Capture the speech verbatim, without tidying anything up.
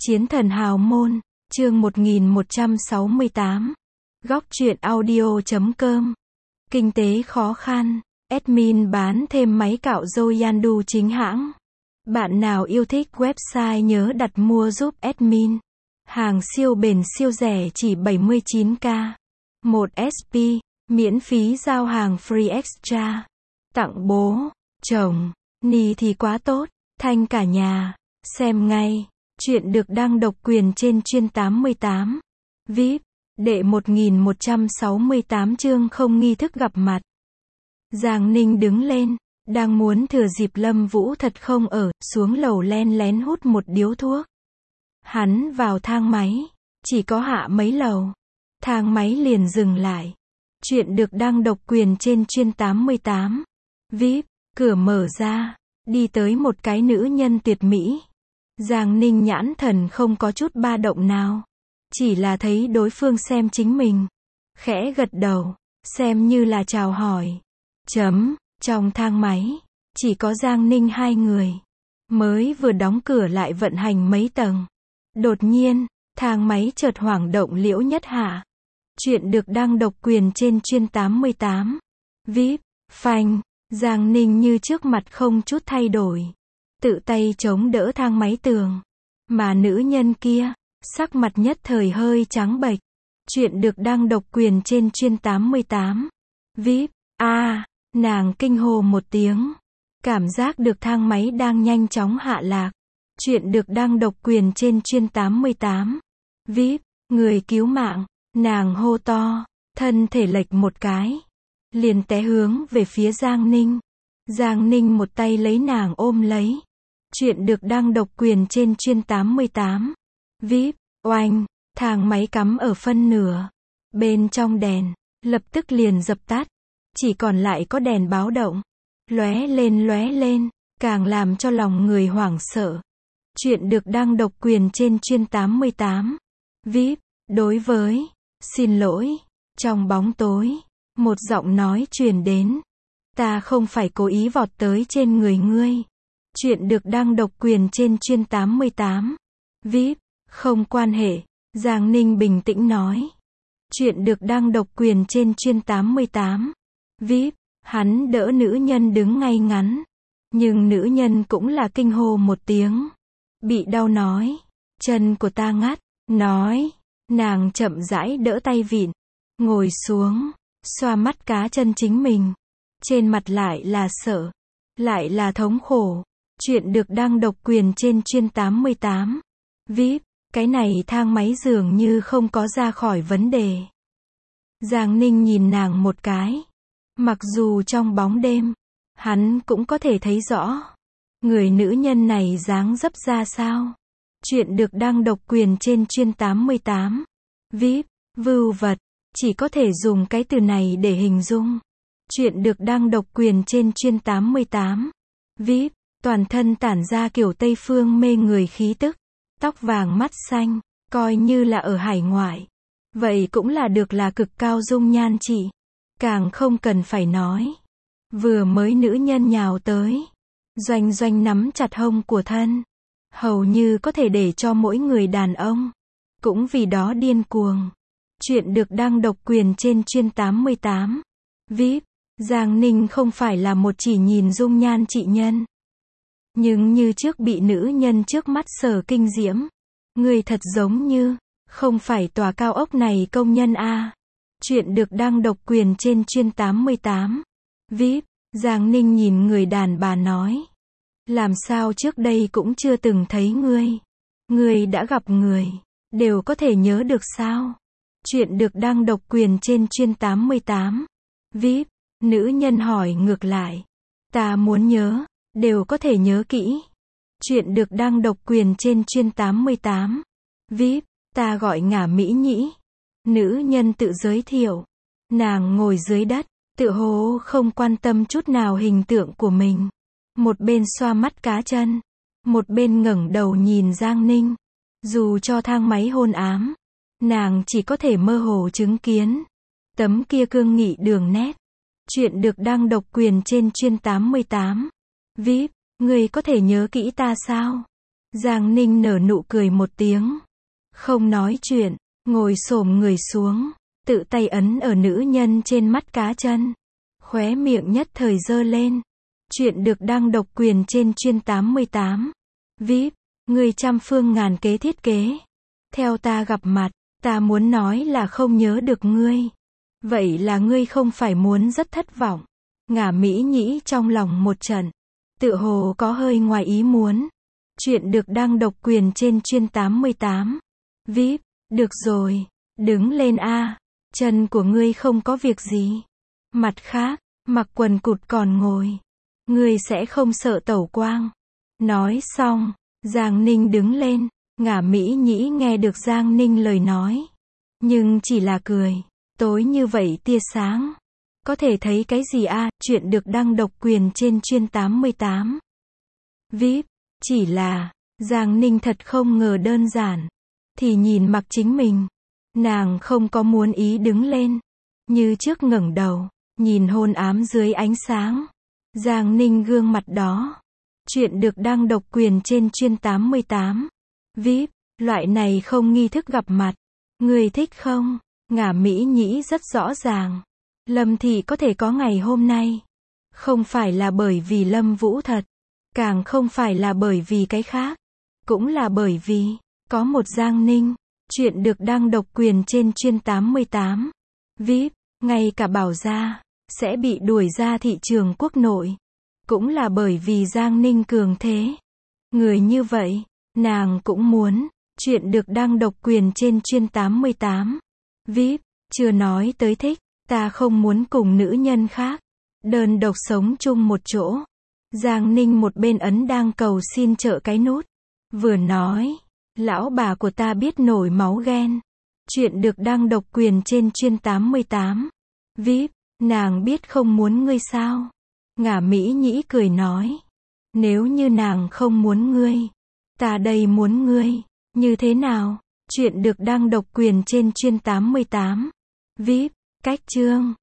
Chiến thần hào môn, chương một nghìn một trăm sáu mươi tám. Góc truyện audio chấm com. Kinh tế khó khăn, admin bán thêm máy cạo râu Yandu chính hãng. Bạn nào yêu thích website nhớ đặt mua giúp admin. Hàng siêu bền siêu rẻ chỉ bảy mươi chín k. một ét pê, miễn phí giao hàng free extra. Tặng bố, chồng, ni thì quá tốt, thanh cả nhà. Xem ngay. Chuyện được đăng độc quyền trên chuyên tám mươi tám. vê i pê, đệ một nghìn một trăm sáu mươi tám chương không nghi thức gặp mặt. Giang Ninh đứng lên, đang muốn thừa dịp Lâm Vũ thật không ở, xuống lầu len lén hút một điếu thuốc. Hắn vào thang máy, chỉ có hạ mấy lầu. Thang máy liền dừng lại. Chuyện được đăng độc quyền trên chuyên tám mươi tám. vê i pê, cửa mở ra, đi tới một cái nữ nhân tuyệt mỹ. Giang Ninh nhãn thần không có chút ba động nào. Chỉ là thấy đối phương xem chính mình. Khẽ gật đầu, xem như là chào hỏi. Chấm, trong thang máy, chỉ có Giang Ninh hai người. Mới vừa đóng cửa lại vận hành mấy tầng. Đột nhiên, thang máy chợt hoảng động Liễu Nhất Hạ. Chuyện được đăng độc quyền trên chuyên tám mươi tám. vê i pê, phanh, Giang Ninh như trước mặt không chút thay đổi. Tự tay chống đỡ thang máy tường. Mà nữ nhân kia, sắc mặt nhất thời hơi trắng bệch. Chuyện được đăng độc quyền trên chuyên tám mươi tám. vê i pê, a, à, nàng kinh hô một tiếng. Cảm giác được thang máy đang nhanh chóng hạ lạc. Chuyện được đăng độc quyền trên chuyên tám mươi tám. vê i pê, người cứu mạng, nàng hô to, thân thể lệch một cái. Liền té hướng về phía Giang Ninh. Giang Ninh một tay lấy nàng ôm lấy. Chuyện được đăng độc quyền trên chuyên tám mươi tám. vê i pê, oanh, thang máy cắm ở phân nửa. Bên trong đèn, lập tức liền dập tắt. Chỉ còn lại có đèn báo động. Lóe lên lóe lên, càng làm cho lòng người hoảng sợ. Chuyện được đăng độc quyền trên chuyên tám mươi tám. vê i pê, đối với, xin lỗi, trong bóng tối, một giọng nói truyền đến. Ta không phải cố ý vọt tới trên người ngươi. Chuyện được đăng độc quyền trên chuyên tám mươi tám. vê i pê, không quan hệ, Giang Ninh bình tĩnh nói. Chuyện được đăng độc quyền trên chuyên tám mươi tám. vê i pê, hắn đỡ nữ nhân đứng ngay ngắn. Nhưng nữ nhân cũng là kinh hô một tiếng. Bị đau nói. Chân của ta ngắt. Nói. Nàng chậm rãi đỡ tay vịn. Ngồi xuống. Xoa mắt cá chân chính mình. Trên mặt lại là sợ. Lại là thống khổ. Chuyện được đăng độc quyền trên chuyên tám mươi tám. vê i pê, cái này thang máy dường như không có ra khỏi vấn đề. Giang Ninh nhìn nàng một cái. Mặc dù trong bóng đêm, hắn cũng có thể thấy rõ. Người nữ nhân này dáng dấp ra sao. Chuyện được đăng độc quyền trên chuyên tám mươi tám. vê i pê, vưu vật, chỉ có thể dùng cái từ này để hình dung. Chuyện được đăng độc quyền trên chuyên tám mươi tám. vê i pê, toàn thân tản ra kiểu Tây phương mê người khí tức. Tóc vàng mắt xanh, coi như là ở hải ngoại. Vậy cũng là được là cực cao dung nhan trị. Càng không cần phải nói. Vừa mới nữ nhân nhào tới. Doanh doanh nắm chặt hông của thân. Hầu như có thể để cho mỗi người đàn ông. Cũng vì đó điên cuồng. Chuyện được đăng độc quyền trên chuyên tám mươi tám. vê i pê, Giang Ninh không phải là một chỉ nhìn dung nhan trị nhân. Nhưng như trước bị nữ nhân trước mắt sở kinh diễm. Người thật giống như, không phải tòa cao ốc này công nhân a. Chuyện được đăng độc quyền trên chuyên tám mươi tám. vê i pê, Giang Ninh nhìn người đàn bà nói. Làm sao trước đây cũng chưa từng thấy ngươi. Ngươi đã gặp người, đều có thể nhớ được sao. Chuyện được đăng độc quyền trên chuyên tám mươi tám. vê i pê, nữ nhân hỏi ngược lại. Ta muốn nhớ. Đều có thể nhớ kỹ. Chuyện được đăng độc quyền trên chuyên tám mươi tám. vê i pê, ta gọi Ngả Mỹ Nhĩ. Nữ nhân tự giới thiệu. Nàng ngồi dưới đất, tự hồ không quan tâm chút nào hình tượng của mình. Một bên xoa mắt cá chân. Một bên ngẩng đầu nhìn Giang Ninh. Dù cho thang máy hôn ám, nàng chỉ có thể mơ hồ chứng kiến. Tấm kia cương nghị đường nét. Chuyện được đăng độc quyền trên chuyên tám mươi tám. vê i pê, người có thể nhớ kỹ ta sao? Giang Ninh nở nụ cười một tiếng. Không nói chuyện, ngồi xổm người xuống, tự tay ấn ở nữ nhân trên mắt cá chân. Khóe miệng nhất thời giơ lên. Chuyện được đăng độc quyền trên chuyên tám mươi tám. vê i pê, người trăm phương ngàn kế thiết kế. Theo ta gặp mặt, ta muốn nói là không nhớ được ngươi. Vậy là ngươi không phải muốn rất thất vọng. Ngả Mỹ Nhĩ trong lòng một trận. Tựa hồ có hơi ngoài ý muốn. Chuyện được đăng độc quyền trên chuyên tám mươi tám. vê i pê, được rồi, đứng lên a. Chân của ngươi không có việc gì. Mặt khác, mặc quần cụt còn ngồi. Ngươi sẽ không sợ tẩu quang. Nói xong, Giang Ninh đứng lên. Ngả Mỹ Nhĩ nghe được Giang Ninh lời nói. Nhưng chỉ là cười. Tối như vậy tia sáng. Có thể thấy cái gì a? Chuyện được đăng độc quyền trên chuyên tám mươi tám. vê i pê, chỉ là, Giang Ninh thật không ngờ đơn giản. Thì nhìn mặc chính mình. Nàng không có muốn ý đứng lên. Như trước ngẩng đầu, nhìn hôn ám dưới ánh sáng. Giang Ninh gương mặt đó. Chuyện được đăng độc quyền trên chuyên tám mươi tám. vê i pê, loại này không nghi thức gặp mặt. Người thích không? Ngả Mỹ Nhĩ rất rõ ràng. Lâm Thị có thể có ngày hôm nay. Không phải là bởi vì Lâm Vũ thật. Càng không phải là bởi vì cái khác. Cũng là bởi vì, có một Giang Ninh. Chuyện được đăng độc quyền trên chuyên tám mươi tám. vê i pê, ngay cả Bảo Gia, sẽ bị đuổi ra thị trường quốc nội. Cũng là bởi vì Giang Ninh cường thế. Người như vậy, nàng cũng muốn. Chuyện được đăng độc quyền trên chuyên tám mươi tám. vê i pê, chưa nói tới thích. Ta không muốn cùng nữ nhân khác. Đơn độc sống chung một chỗ. Giang Ninh một bên ấn đang cầu xin trợ cái nút. Vừa nói. Lão bà của ta biết nổi máu ghen. Chuyện được đăng độc quyền trên chuyên tám mươi tám. vê i pê, nàng biết không muốn ngươi sao? Ngả Mỹ Nhĩ cười nói. Nếu như nàng không muốn ngươi. Ta đây muốn ngươi. Như thế nào? Chuyện được đăng độc quyền trên chuyên tám mươi tám. vê i pê, cách chương.